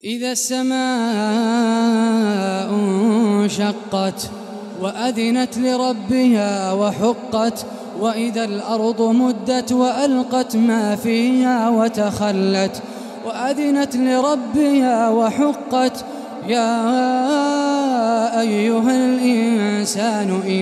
إذا السماء انشقت وأذنت لربها وحقت، وإذا الأرض مدت وألقت ما فيها وتخلت، وأذنت لربها وحقت. يا أيها الإنسان